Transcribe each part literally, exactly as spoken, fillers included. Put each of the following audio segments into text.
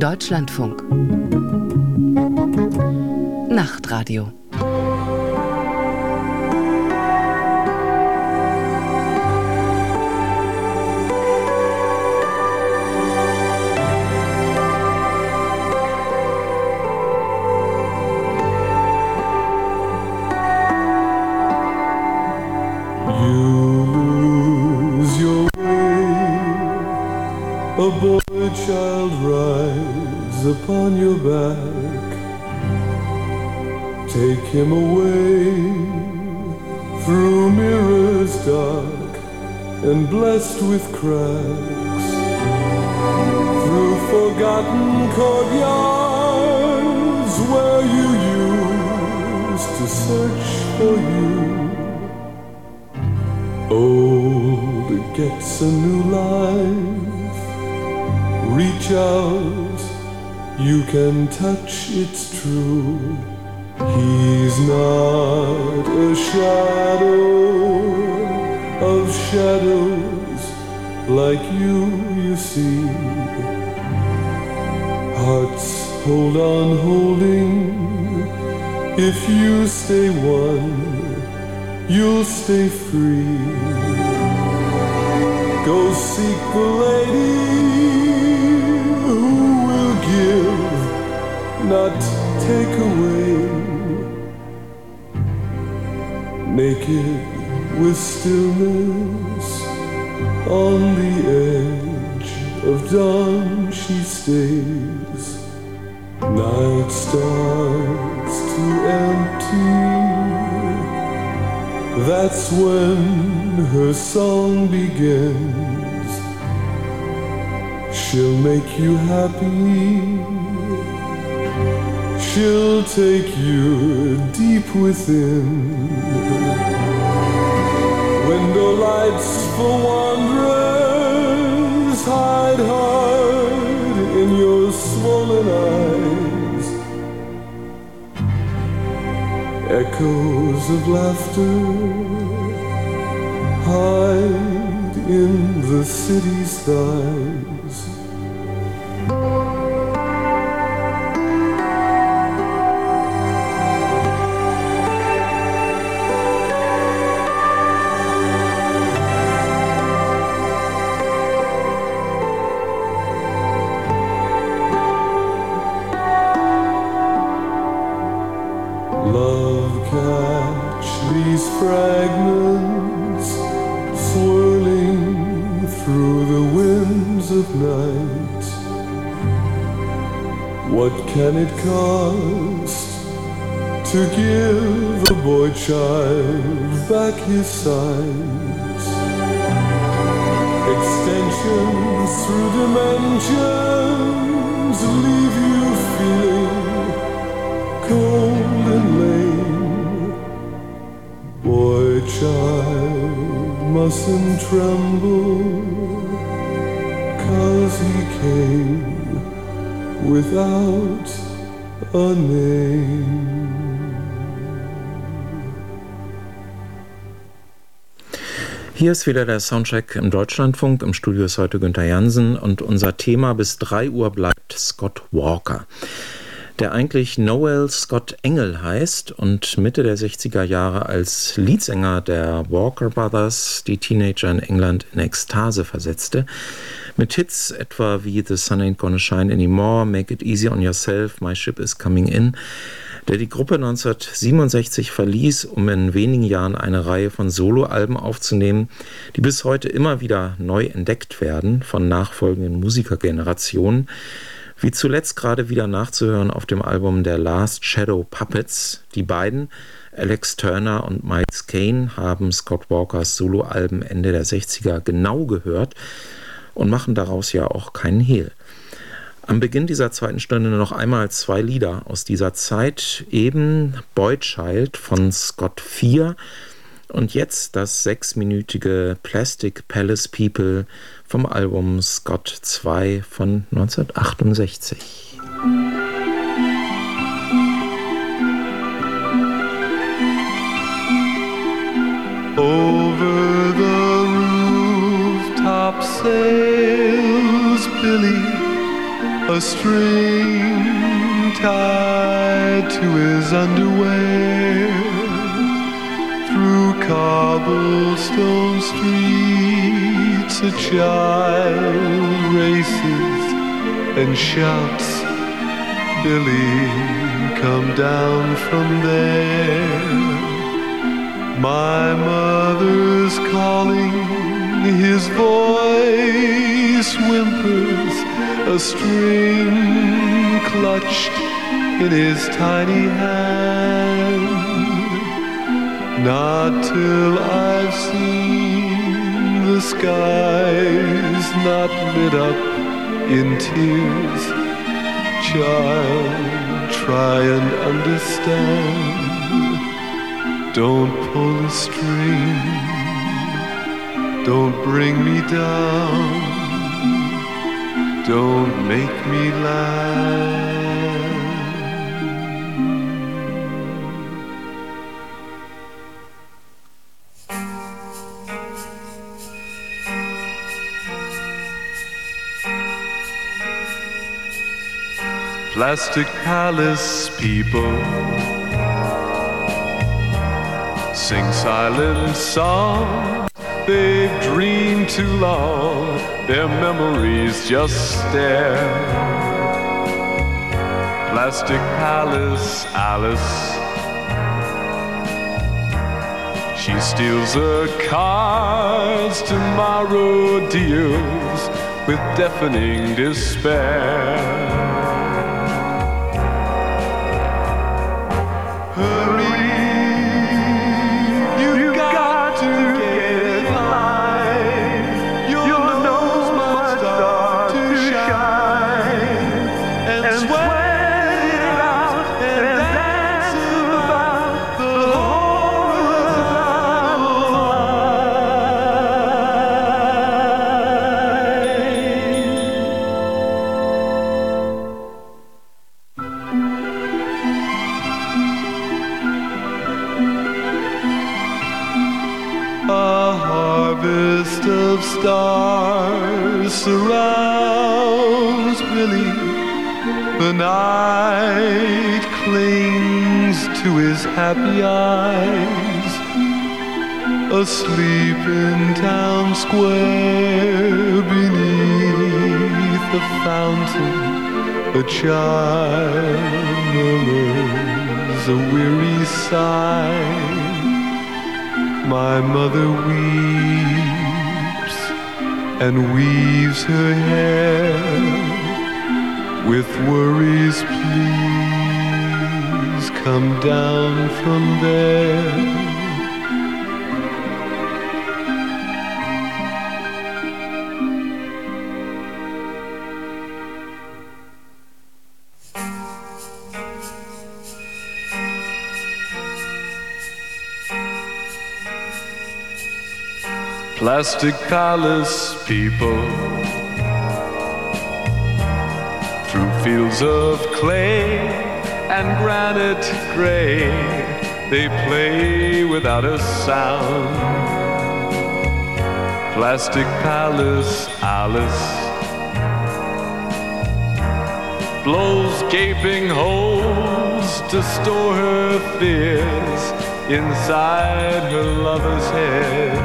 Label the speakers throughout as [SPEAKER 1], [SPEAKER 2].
[SPEAKER 1] Deutschlandfunk. Nachtradio.
[SPEAKER 2] A boy child rides upon your back. Take him away through mirrors dark and blessed with cracks, through forgotten courtyards where you used to search for you. Old gets a new life. Reach out, you can touch, it's true. He's not a shadow of shadows like you, you see. Hearts hold on holding. If you stay one, you'll stay free. Go seek the lady not take away. Naked with stillness, on the edge of dawn she stays. Night starts to empty. That's when her song begins. She'll make you happy. She'll take you deep within. Window lights for wanderers hide hard in your swollen eyes. Echoes of laughter hide in the city's thighs. Fragments swirling through the winds of night. What can it cost to give a boy child back his sight? Extensions through dimensions leave you feeling cold and lame. Boy child mustn't tremble, 'cause he came without a name.
[SPEAKER 3] Hier ist wieder der Soundcheck im Deutschlandfunk. Im Studio ist heute Günther Jansen und unser Thema bis drei Uhr bleibt Scott Walker, der eigentlich Noel Scott Engel heißt und Mitte der sechziger Jahre als Leadsänger der Walker Brothers die Teenager in England in Ekstase versetzte. Mit Hits etwa wie The Sun Ain't Gonna Shine Anymore, Make It Easy on Yourself, My Ship Is Coming In, der die Gruppe neunzehnhundertsiebenundsechzig verließ, um in wenigen Jahren eine Reihe von Soloalben aufzunehmen, die bis heute immer wieder neu entdeckt werden von nachfolgenden Musikergenerationen, wie zuletzt gerade wieder nachzuhören auf dem Album der Last Shadow Puppets. Die beiden, Alex Turner und Miles Kane, haben Scott Walkers Soloalben Ende der sechziger genau gehört und machen daraus ja auch keinen Hehl. Am Beginn dieser zweiten Stunde noch einmal zwei Lieder aus dieser Zeit, eben Boy Child von Scott vier und jetzt das sechsminütige Plastic Palace People vom Album Scott zwei von neunzehnhundertachtundsechzig.
[SPEAKER 2] Over the rooftop sails Billy, a string tied to his underwear. Through cobblestone streets a child races and shouts, Billy, come down from there. My mother's calling, his voice whimpers, a string clutched in his tiny hand. Not till I've seen the skies not lit up in tears. Child, try and understand. Don't pull a string, don't bring me down, don't make me laugh. Plastic Palace people sing silent songs. They've dreamed too long, their memories just stare. Plastic Palace Alice, she steals her cards, tomorrow deals with deafening despair. Stars surrounds Billy. The night clings to his happy eyes. Asleep in town square beneath the fountain, a child murmurs a weary sigh. My mother weeps and weaves her hair with worries, please come down from there. Plastic Palace people, through fields of clay and granite gray, they play without a sound. Plastic Palace Alice blows gaping holes to store her fears inside her lover's head.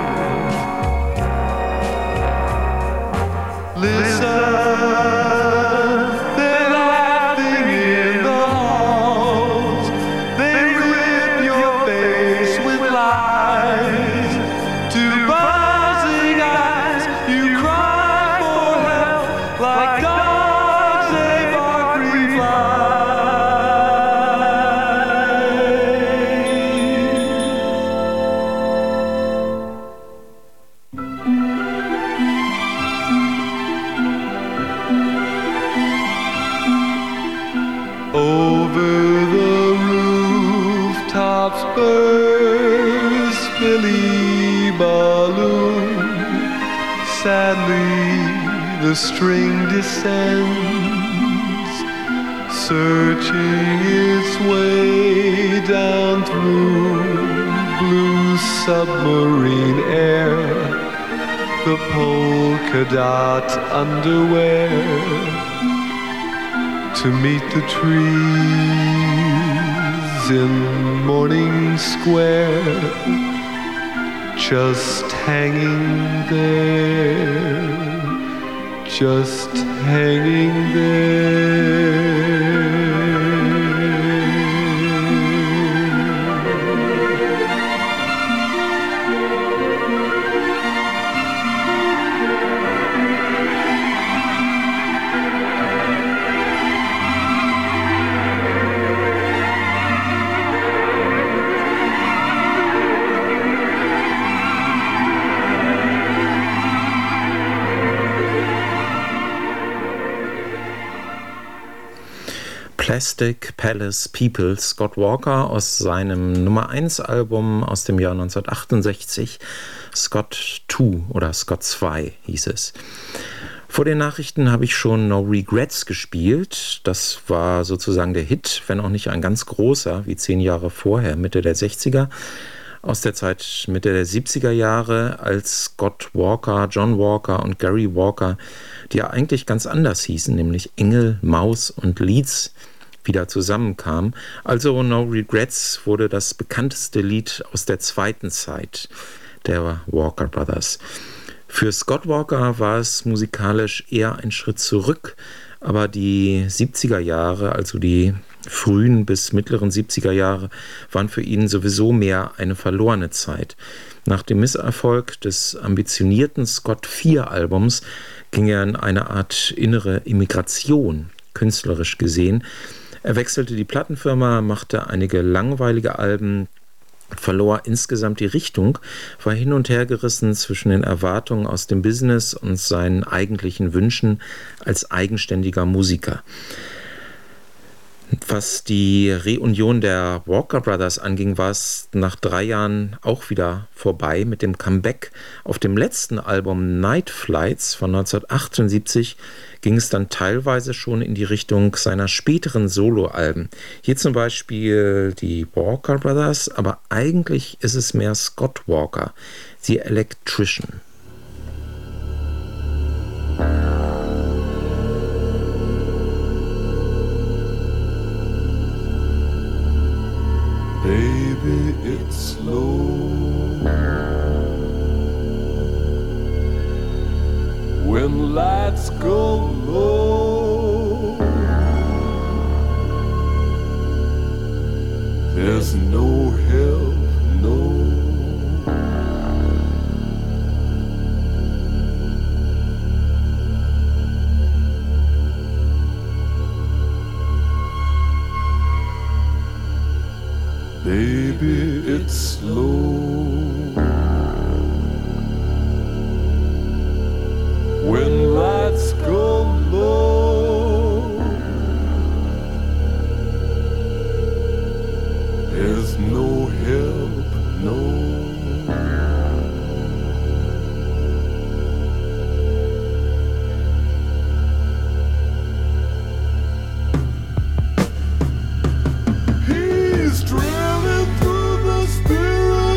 [SPEAKER 2] Listen, they're laughing in the halls. They rip your face with lies. To buzzing eyes, you cry for help like dogs they bark over the rooftops bursts Billy balloon. Sadly the string descends, searching its way down through blue submarine air. The polka dot underwear to meet the trees in Morning Square, just hanging there, just hanging there.
[SPEAKER 3] Plastic Palace People, Scott Walker aus seinem Nummer eins Album aus dem Jahr neunzehnhundertachtundsechzig, Scott zwei oder Scott zwei hieß es. Vor den Nachrichten habe ich schon No Regrets gespielt. Das war sozusagen der Hit, wenn auch nicht ein ganz großer, wie zehn Jahre vorher, Mitte der sechziger. Aus der Zeit Mitte der siebziger Jahre, als Scott Walker, John Walker und Gary Walker, die ja eigentlich ganz anders hießen, nämlich Engel, Maus und Leeds, wieder zusammenkamen. Also No Regrets wurde das bekannteste Lied aus der zweiten Zeit der Walker Brothers. Für Scott Walker war es musikalisch eher ein Schritt zurück, aber die siebziger Jahre, also die frühen bis mittleren siebziger Jahre, waren für ihn sowieso mehr eine verlorene Zeit. Nach dem Misserfolg des ambitionierten Scott vier Albums ging er in eine Art innere Immigration, künstlerisch gesehen. Er wechselte die Plattenfirma, machte einige langweilige Alben, verlor insgesamt die Richtung, war hin und her gerissen zwischen den Erwartungen aus dem Business und seinen eigentlichen Wünschen als eigenständiger Musiker. Was die Reunion der Walker Brothers anging, war es nach drei Jahren auch wieder vorbei. Mit dem Comeback auf dem letzten Album Night Flights von neunzehnhundertachtundsiebzig ging es dann teilweise schon in die Richtung seiner späteren Soloalben. Hier zum Beispiel die Walker Brothers, aber eigentlich ist es mehr Scott Walker, The Electrician.
[SPEAKER 2] Baby, it's slow. When lights go low, there's no help, no. Baby, it's slow. When lights go low, there's no help, no. He's drilling through the spirit.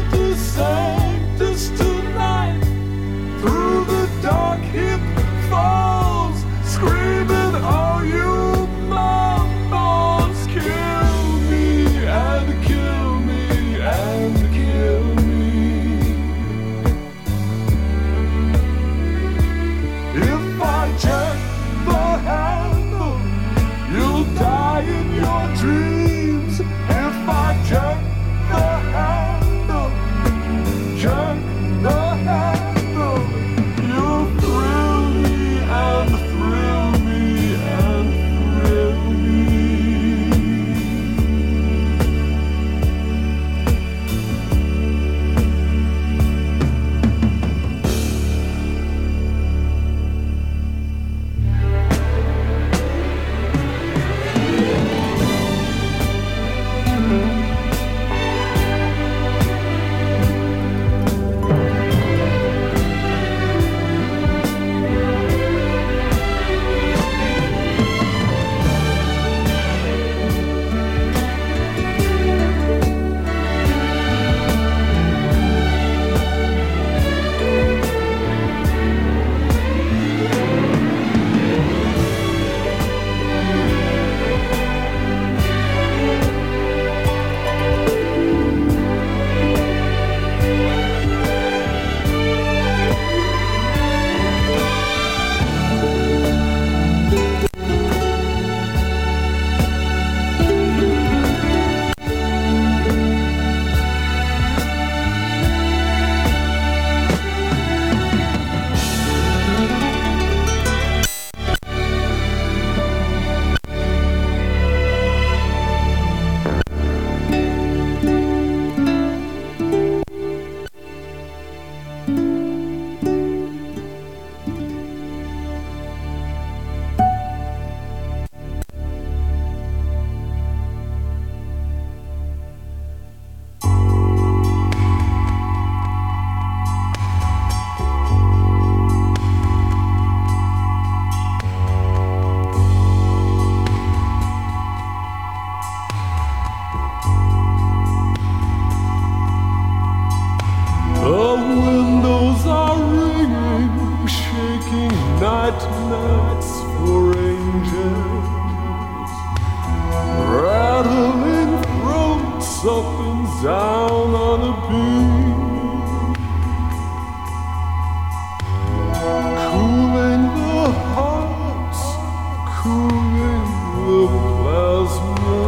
[SPEAKER 2] cooling the plasma,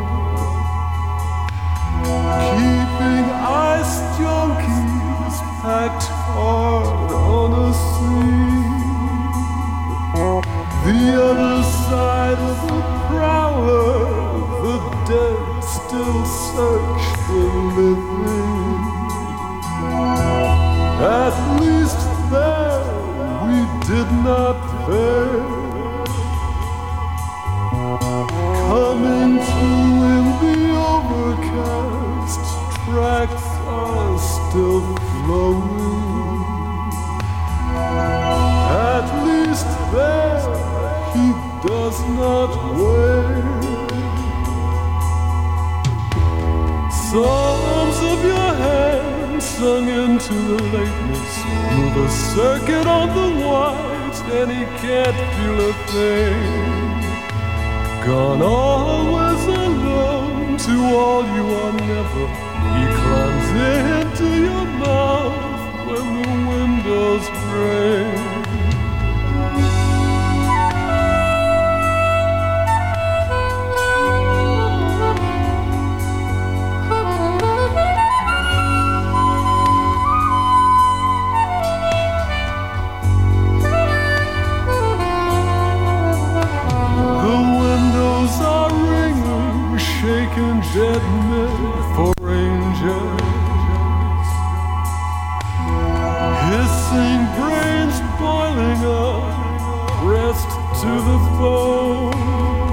[SPEAKER 2] keeping ice junkies packed hard on a sea. The other side of the prowler, the dead still search the living. At least there we did not fare. Coming to in the overcast, tracks are still flowing. At least there he does not wear. Psalms of your hand sung into the lateness, move a circuit on the white, and he can't feel a thing. Gone always alone, to all you are never. He climbs into your mouth when the windows break. Shaking jet men for angels, hissing brains boiling up, pressed to the bone.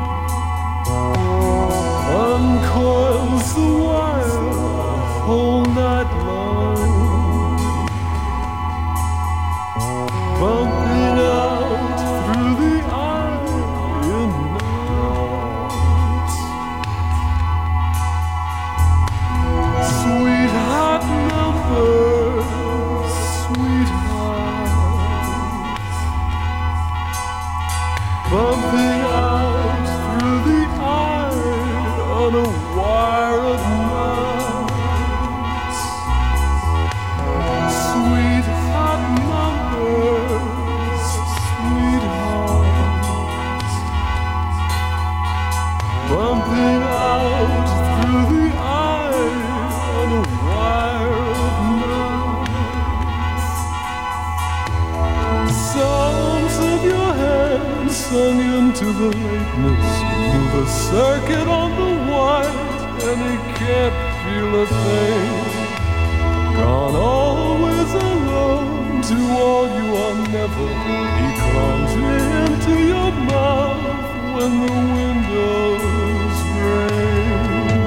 [SPEAKER 2] Uncoils the wire whole night long, bumping out through the iron night. Sweetheart numbers, sweethearts, bumping out through the iron on a wire of nights. Sweetheart numbers, sweethearts, bumping out through the iron on a wire of nights. Songs of your hand sung into the lateness, move a circuit on the white, and he can't feel a thing. Gone always alone, to all you are never. He climbs into your mouth when the windows rain.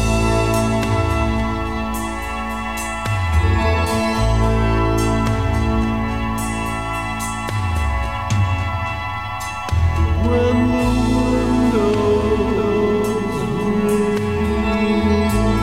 [SPEAKER 2] When the windows rain.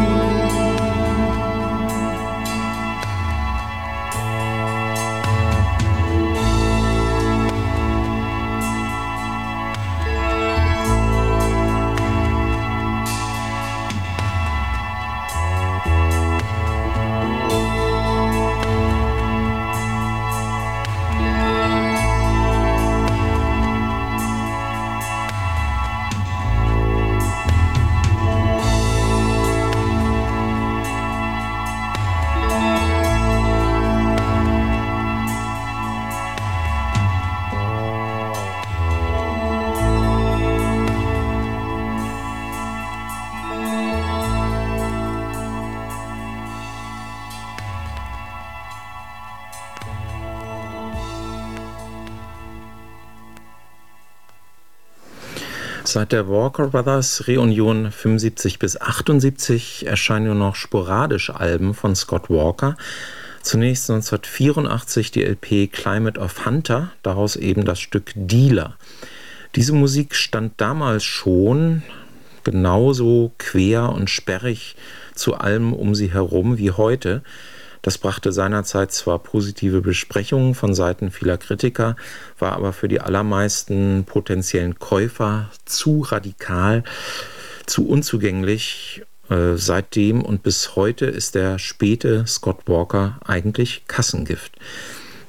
[SPEAKER 3] Seit der Walker Brothers Reunion fünfundsiebzig bis achtundsiebzig erscheinen nur noch sporadisch Alben von Scott Walker. Zunächst neunzehnhundertvierundachtzig die L P Climate of Hunter, daraus eben das Stück Dealer. Diese Musik stand damals schon genauso quer und sperrig zu allem um sie herum wie heute. Das brachte seinerzeit zwar positive Besprechungen von Seiten vieler Kritiker, war aber für die allermeisten potenziellen Käufer zu radikal, zu unzugänglich. Äh, seitdem und bis heute ist der späte Scott Walker eigentlich Kassengift.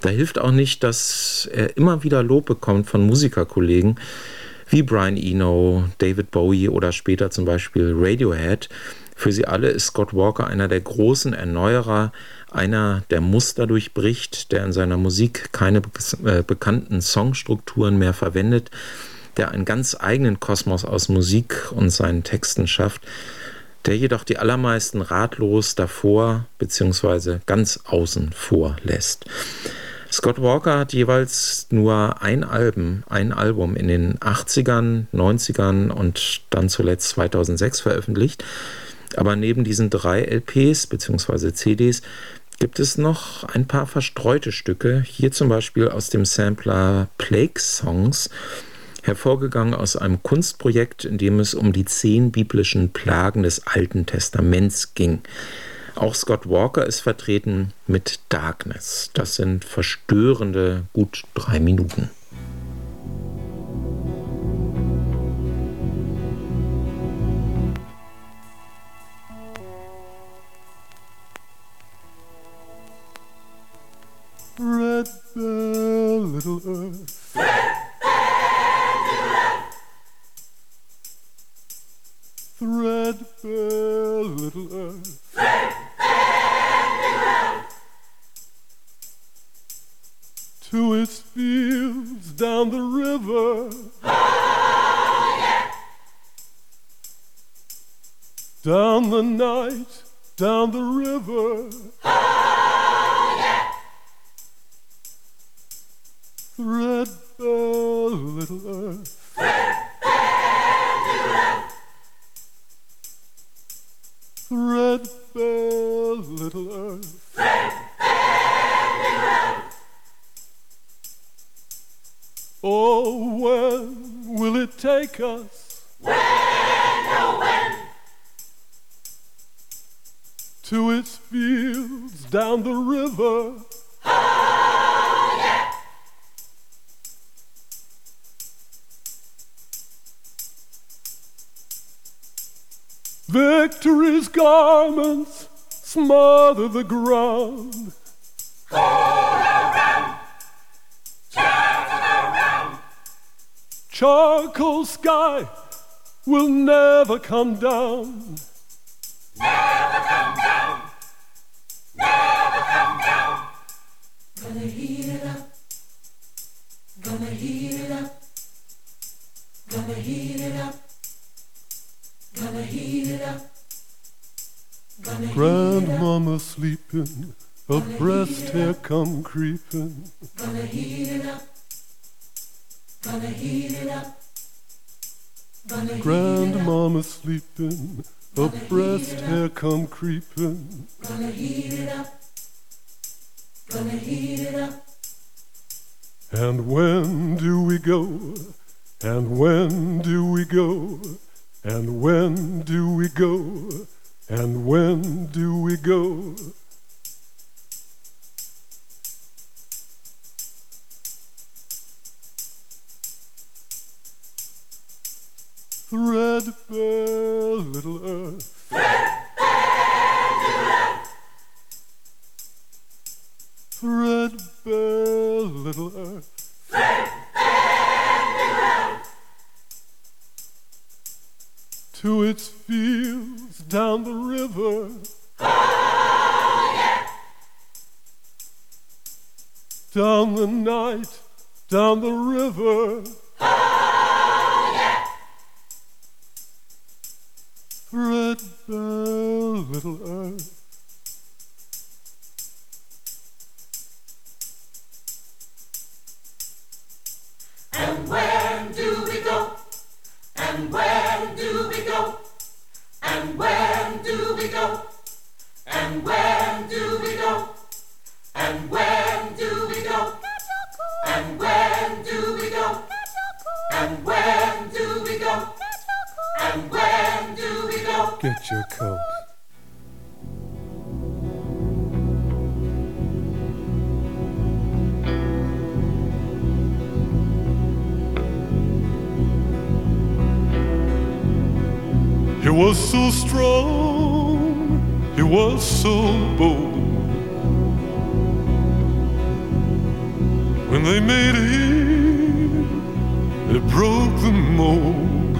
[SPEAKER 3] Da hilft auch nicht, dass er immer wieder Lob bekommt von Musikerkollegen wie Brian Eno, David Bowie oder später zum Beispiel Radiohead. Für sie alle ist Scott Walker einer der großen Erneuerer, einer, der Muster durchbricht, der in seiner Musik keine be- äh, bekannten Songstrukturen mehr verwendet, der einen ganz eigenen Kosmos aus Musik und seinen Texten schafft, der jedoch die allermeisten ratlos davor bzw. ganz außen vor lässt. Scott Walker hat jeweils nur ein Album, ein Album in den achtzigern, neunzigern und dann zuletzt zweitausendsechs veröffentlicht. Aber neben diesen drei L Ps bzw. C Ds gibt es noch ein paar verstreute Stücke. Hier zum Beispiel aus dem Sampler Plague Songs, hervorgegangen aus einem Kunstprojekt, in dem es um die zehn biblischen Plagen des Alten Testaments ging. Auch Scott Walker ist vertreten mit Darkness. Das sind verstörende gut drei Minuten.
[SPEAKER 2] Red bell, little earth. Red bell, little earth. Threadbare little earth. Threadbare little earth. To its fields down the river. Oh, yeah. Down the night, down the river. Oh, yeah. Threadbare little earth. Threadbare little earth. Threadbare little earth. Oh, when will it take us? When, oh, when? To its fields down the river. Oh, yeah. Victory's garments smother the ground. All around, turtle around. Charcoal sky will never come down. Never come down. Never come down. Gonna heat it up. Gonna heat it up. Gonna heat it up. Gonna heat it up. Gonna Grandmama sleeping, her breast hair come creeping. Gonna heat it up. Gonna heat it up. Gonna Grandmama sleeping, her breast hair come creeping. Gonna heat it up. Gonna heat it up. And when do we go? And when do we go? And when do we go? And when do we go? Threadbare little earth. Threadbare little earth. Threadbare little earth. Threadbare little earth. To its fields down the river. Oh, yeah. Down the night, down the river. Oh, yeah. Threadbare little earth. And where do we go? And where do we go? And where do we go? And where do we go? And where do we go? And where do we go? And where do we go? And where do we go? Get your coat. He was so strong, he was so bold. they made him, it broke the mold.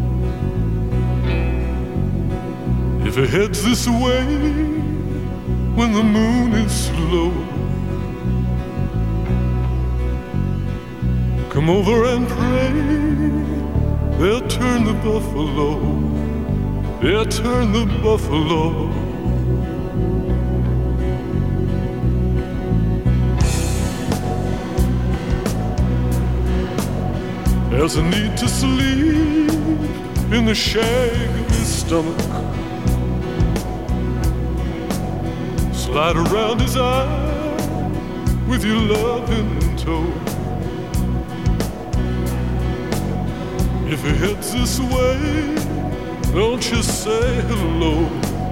[SPEAKER 2] If it heads this way when the moon is low, come over and pray, they'll turn the buffalo, they'll turn the buffalo. There's a need to sleep in the shag of his stomach, slide around his eye with your loving toe. If he heads this way, don't you say hello.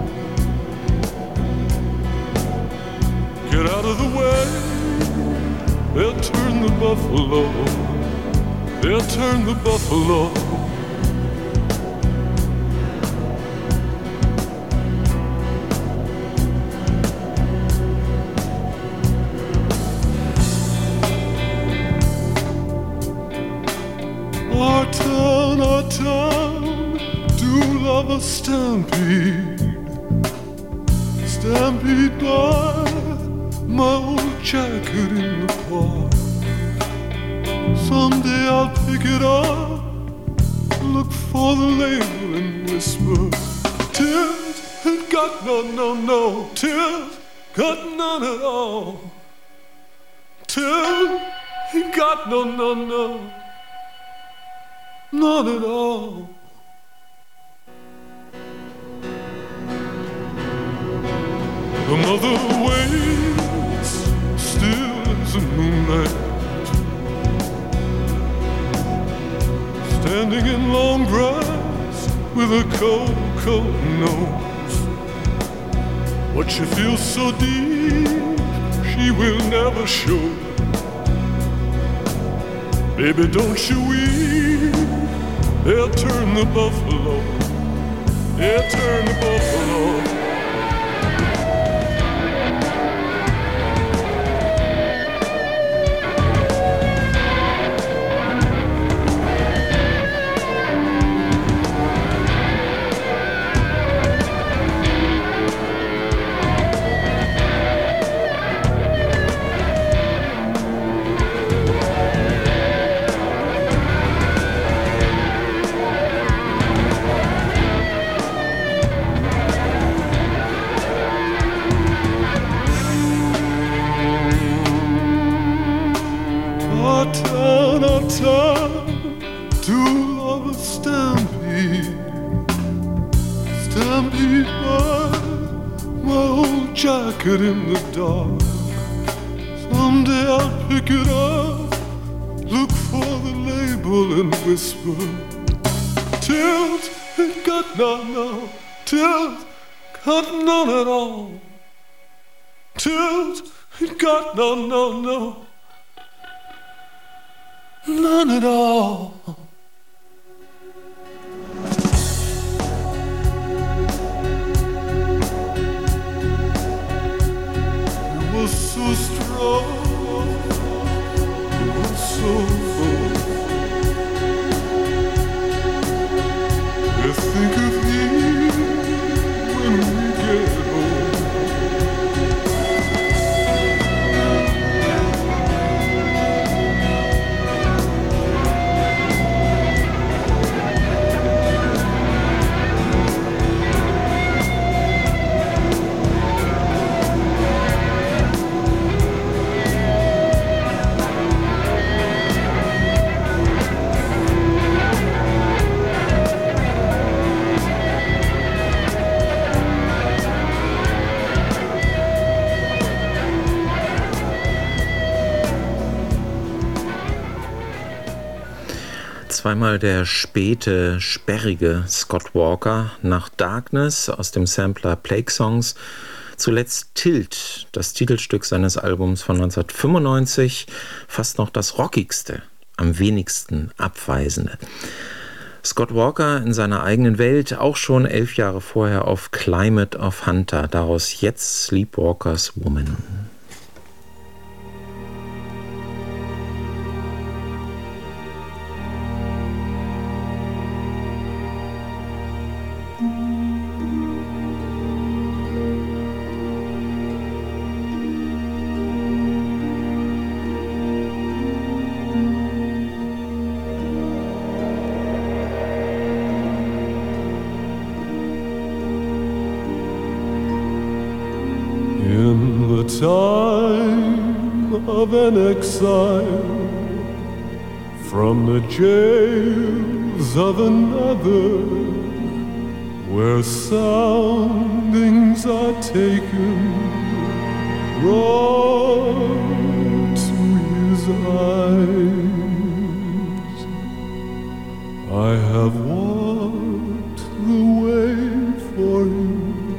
[SPEAKER 2] Get out of the way, they'll turn the buffalo, they'll turn the buffalo. Our town, our town, do love a stampede, stampede by my old jacket in the park. Someday I'll pick it up, look for the label and whisper, Tilt had got no, no, no, Tilt got none at all. Tilt he got no, no, no, none at all. The mother waits, still as a moonlight, standing in long grass with a cold, cold nose. What she feels so deep, she will never show. Baby, don't you weep, they'll turn the buffalo, they'll turn the buffalo. Jacket in the dark. Someday I'll pick it up, look for the label and whisper, Tilt it got none, no, Tilt got none at all. Tilt it got none, no, no, none at all. So strong, it was so full. I think of you when we get home.
[SPEAKER 3] Zweimal der späte, sperrige Scott Walker, nach Darkness aus dem Sampler Plague Songs, zuletzt Tilt, das Titelstück seines Albums von neunzehnhundertfünfundneunzig, fast noch das rockigste, am wenigsten abweisende. Scott Walker in seiner eigenen Welt, auch schon elf Jahre vorher auf Climate of Hunter, daraus jetzt Sleepwalker's Woman.
[SPEAKER 2] time of an exile from the jails of another, where soundings are taken, brought to his eyes. I have walked the way for you,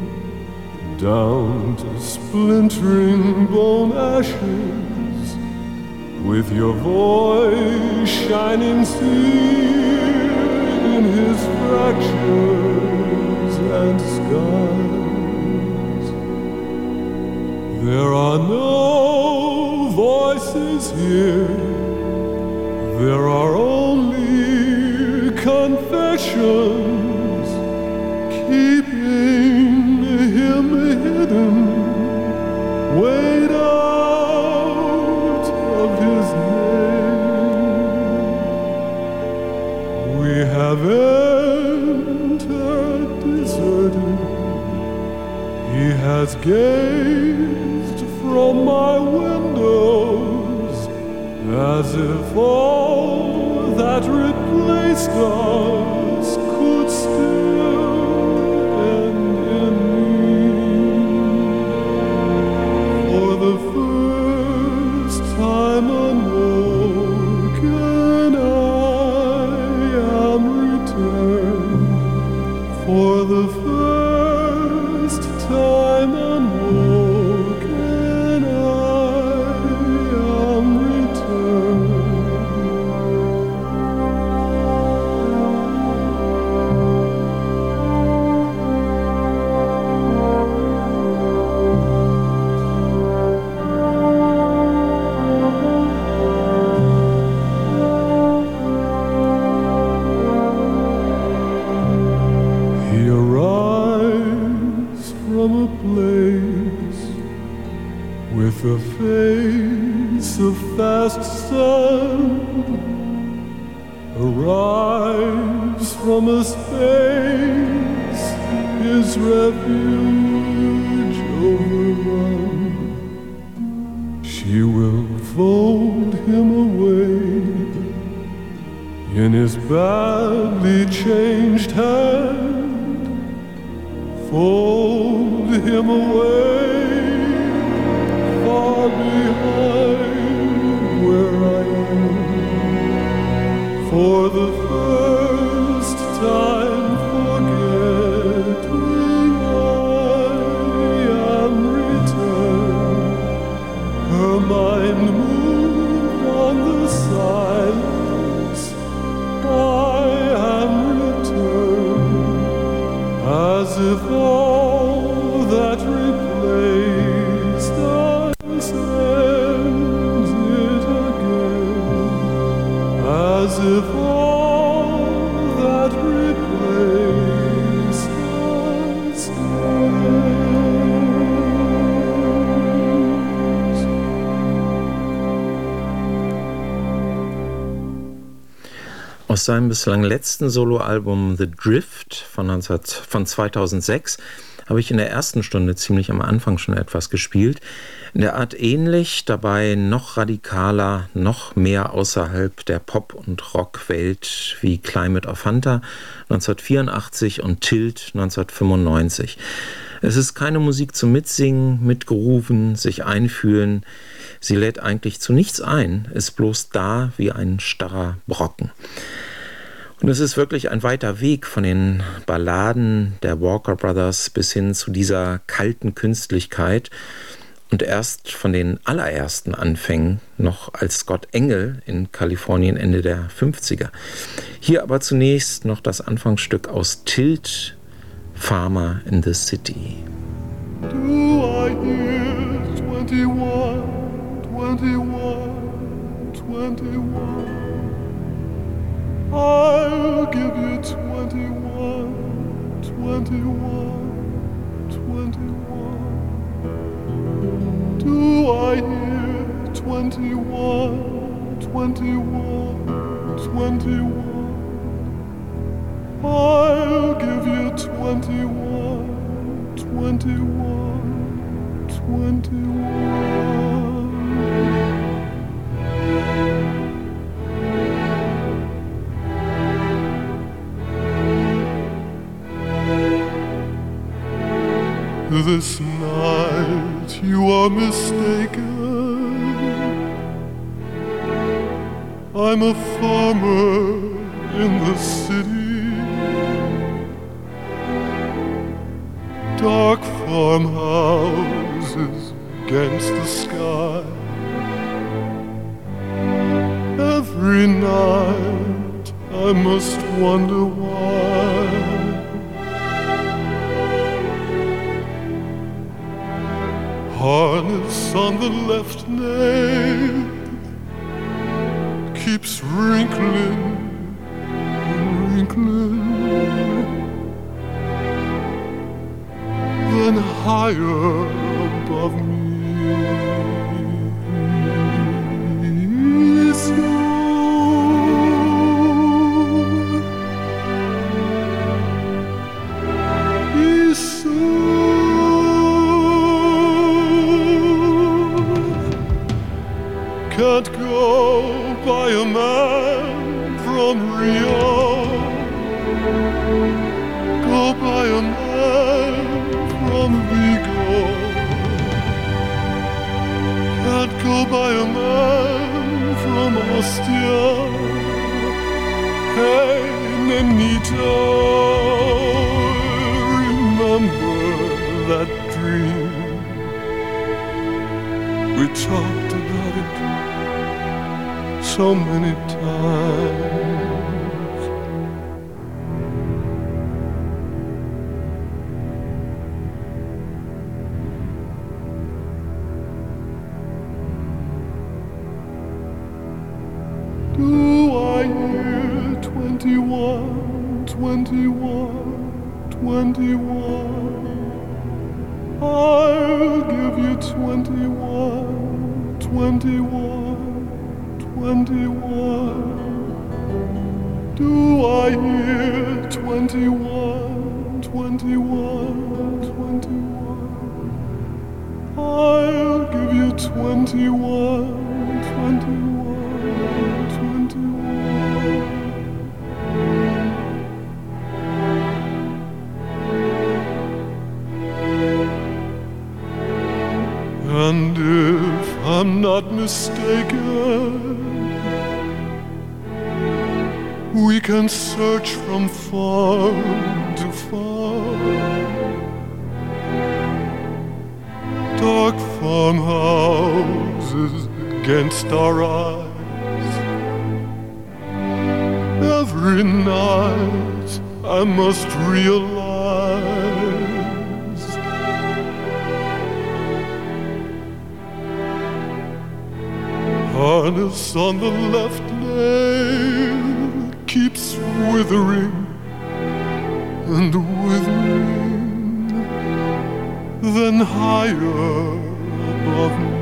[SPEAKER 2] down to splintering bone ashes, with your voice shining still in his fractures and scars. There are no voices here, there are only confessions, keeping him hidden, weighed out of his name. We have entered deserted, he has gazed from my windows, as if all that replaced us could still end in me. For the first time unwoken, I am returned. For the first time unwoken, I am returned. He arrives from a place with a face of fast sun, arrives from a space his refuge overrun. She will fold him away in his badly changed hand, fold him away far behind where I am. For the first time forgetting, I am returned. Her mind moved on the silence, I am returned, as if all that replaced us ends it again, as if all that replaced us ends.
[SPEAKER 3] Aus seinem bislang letzten Soloalbum The Drift von, neunzehn, von zweitausendsechs habe ich in der ersten Stunde ziemlich am Anfang schon etwas gespielt. In der Art ähnlich, dabei noch radikaler, noch mehr außerhalb der Pop- und Rockwelt wie Climate of Hunter neunzehnhundertvierundachtzig und Tilt neunzehnhundertfünfundneunzig. Es ist keine Musik zum Mitsingen, Mitgrooven, sich einfühlen. Sie lädt eigentlich zu nichts ein, ist bloß da wie ein starrer Brocken. Und es ist wirklich ein weiter Weg von den Balladen der Walker Brothers bis hin zu dieser kalten Künstlichkeit und erst von den allerersten Anfängen noch als Scott Engel in Kalifornien Ende der fünfziger. Hier aber zunächst noch das Anfangsstück aus Tilt, Farmer in the City.
[SPEAKER 2] Do I hear twenty-one, twenty-one, twenty-one? I'll give you twenty-one, twenty-one, twenty-one. Do I hear twenty-one, twenty-one, twenty-one? I'll give you twenty-one, twenty-one, twenty-one. this night you are mistaken. I'm a farmer in the city, dark farmhouses against the sky. Every night I must wonder why. Harness on the left nail keeps wrinkling and wrinkling. Then higher above me is can't go by a man from Rio, go by a man from Vigo, can't go by a man from Ostia. Hey, Nenito, remember that dream? We talked about it so many times. Do I hear twenty-one, twenty-one, twenty-one? I'll give you twenty-one, twenty-one, twenty-one. Do I hear twenty-one, twenty-one, twenty-one? I'll give you twenty-one, twenty-one, twenty-one. And if I'm not mistaken, we can search from farm to farm, dark farmhouses against our eyes. Every night I must realize harness on the left nail keeps withering and withering, then higher above me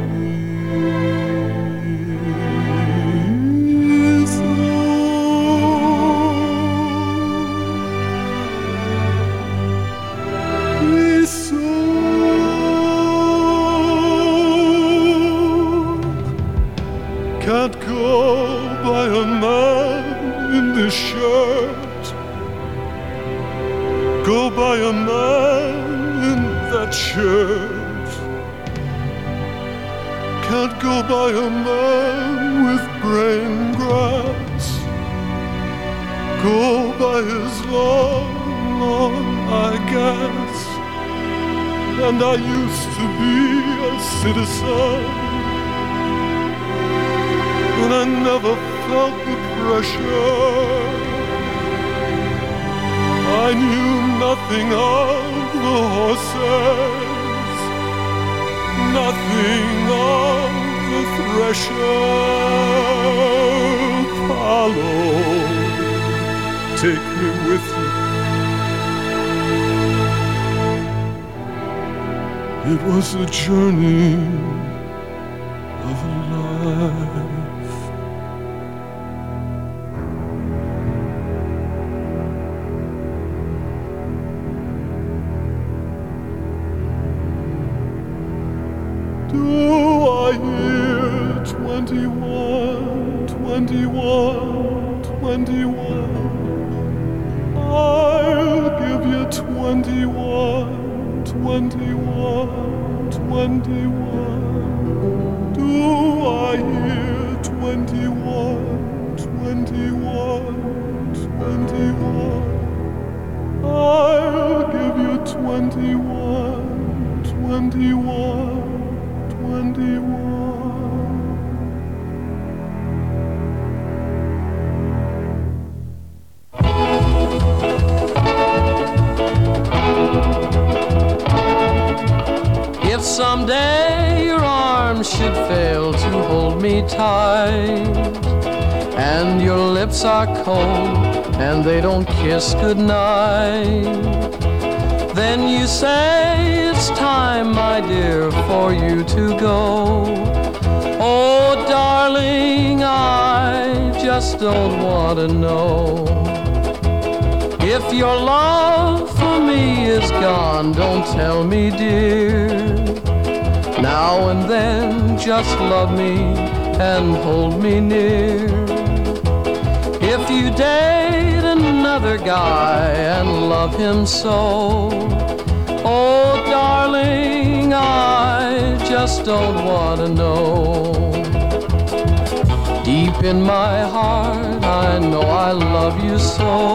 [SPEAKER 2] is so, is so. Can't go by a man in this shirt, go by a man in that shirt. Can't go by a man with brain grass, go by his long, long I guess. And I used to be a citizen, and I never felt the pressure. I knew nothing of the horses, nothing of the thresher. Follow, take me with you. It was a journey of a life. Do I hear twenty-one, twenty-one, twenty-one? I'll give you twenty-one, twenty-one. twenty-one, twenty-one. Do I hear twenty-one, twenty-one, twenty-one? I'll give you twenty-one, twenty-one, twenty-one.
[SPEAKER 4] If someday your arms should fail to hold me tight, and your lips are cold and they don't kiss goodnight, then you say it's time, my dear, for you to go. Oh, darling, I just don't want to know. If your love for me is gone, don't tell me, dear. Now and then just love me and hold me near. If you date another guy and love him so, oh, darling, I just don't want to know. Deep in my heart, I know I love you so.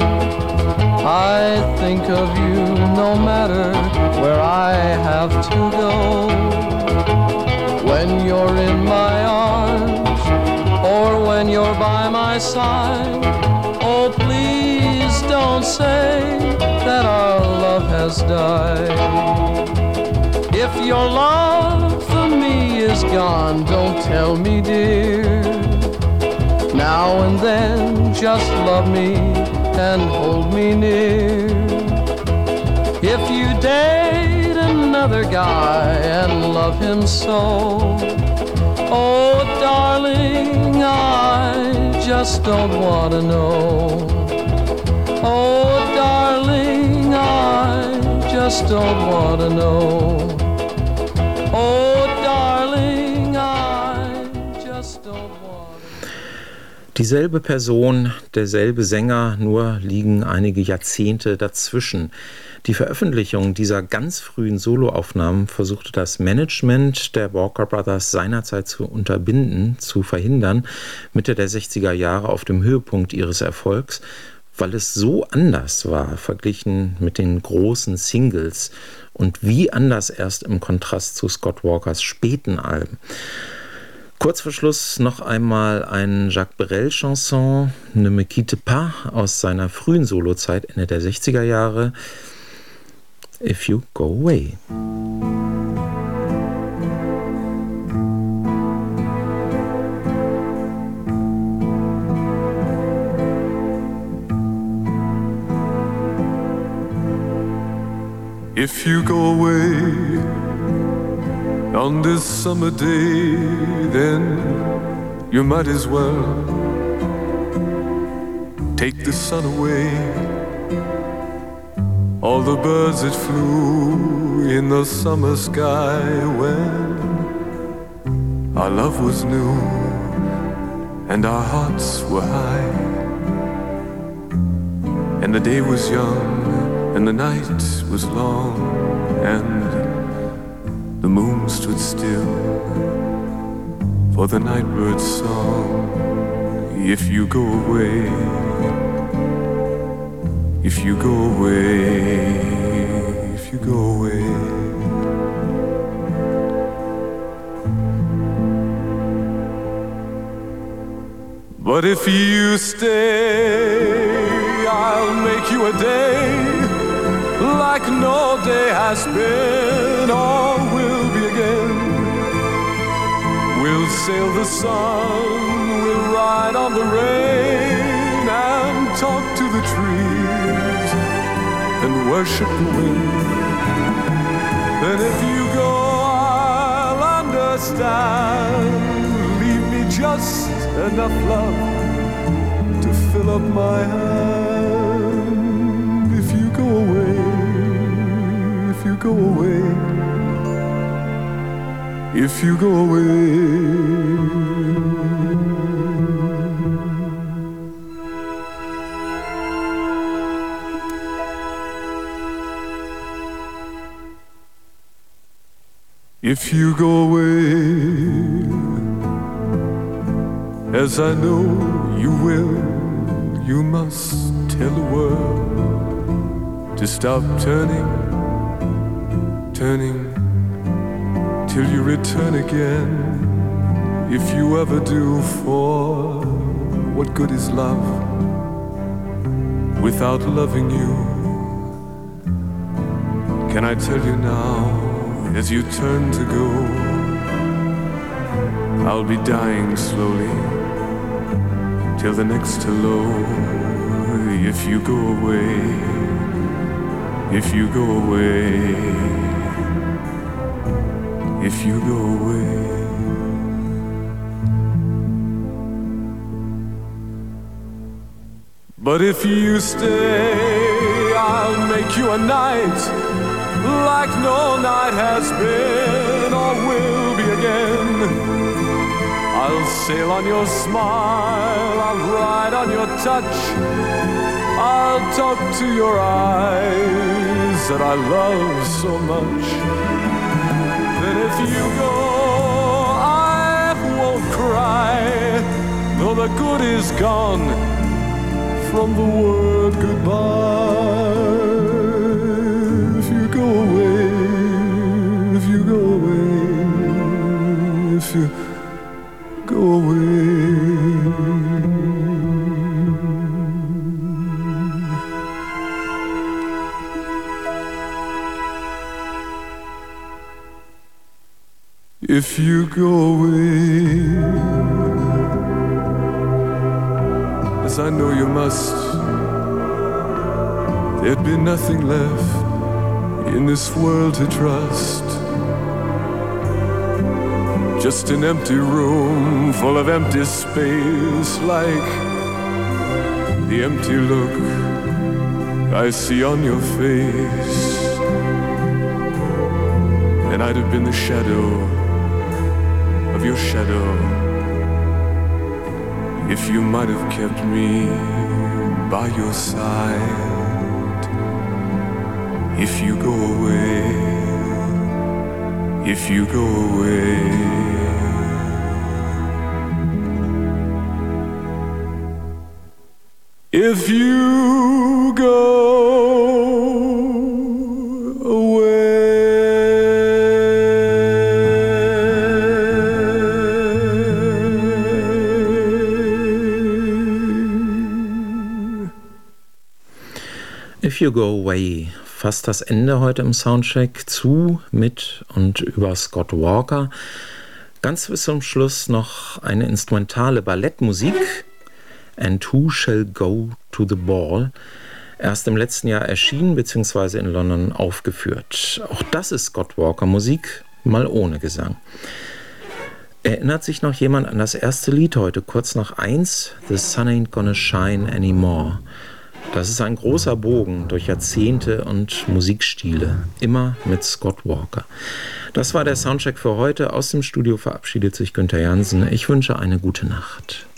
[SPEAKER 4] I think of you no matter where I have to go. When you're in my arms or when you're by my side, oh, please don't say that our love has died. If your love for me is gone, don't tell me, dear. Now and then just love me and hold me near. If you date another guy and love him so, oh, darling, I just don't want to know. Oh, darling, I just don't want to know. Oh, darling, I just don't want to know.
[SPEAKER 3] Dieselbe Person, derselbe Sänger, nur liegen einige Jahrzehnte dazwischen. Die Veröffentlichung dieser ganz frühen Soloaufnahmen versuchte das Management der Walker Brothers seinerzeit zu unterbinden, zu verhindern, Mitte der sechziger Jahre auf dem Höhepunkt ihres Erfolgs, weil es so anders war, verglichen mit den großen Singles und wie anders erst im Kontrast zu Scott Walkers späten Alben. Kurz vor Schluss noch einmal ein Jacques Brel-Chanson, Ne me quitte pas, aus seiner frühen Solozeit Ende der sechziger Jahre, If You Go Away.
[SPEAKER 2] If you go away on this summer day, then you might as well take the sun away. All the birds that flew in the summer sky when our love was new and our hearts were high, and the day was young and the night was long, and the moon stood still for the nightbird's song. If you go away, if you go away, if you go away. But if you stay, I'll make you a day like no day has been or will be again. We'll sail the sun, we'll ride on the rain and talk to the trees and worship the wind. Then if you go, I'll understand. Leave me just enough love to fill up my hand. If you go away, if you go away, if you go away. If you go away, as I know you will, you must tell the world to stop turning, turning, till you return again. If you ever do, for what good is love without loving you? Can I tell you now, as you turn to go, I'll be dying slowly till the next hello. If you go away, if you go away, if you go away. But if you stay, I'll make you a night like no night has been or will be again. I'll sail on your smile, I'll ride on your touch, I'll talk to your eyes that I love so much. Then if you go, I won't cry, though the good is gone from the word goodbye. If you go away, if you go away, if you go away. If you go away, as I know you must, there'd be nothing left in this world to trust. Just an empty room full of empty space, like the empty look I see on your face. And I'd have been the shadow of your shadow if you might have kept me by your side. If you go away, if you go away. If you go
[SPEAKER 3] If You Go Away, fast das Ende heute im Soundcheck, zu, mit und über Scott Walker. Ganz bis zum Schluss noch eine instrumentale Ballettmusik, And Who Shall Go to the Ball, erst im letzten Jahr erschienen bzw. in London aufgeführt. Auch das ist Scott Walker Musik, mal ohne Gesang. Erinnert sich noch jemand an das erste Lied heute, kurz nach eins, The Sun Ain't Gonna Shine Anymore. Das ist ein großer Bogen durch Jahrzehnte und Musikstile, immer mit Scott Walker. Das war der Soundcheck für heute. Aus dem Studio verabschiedet sich Günther Jansen. Ich wünsche eine gute Nacht.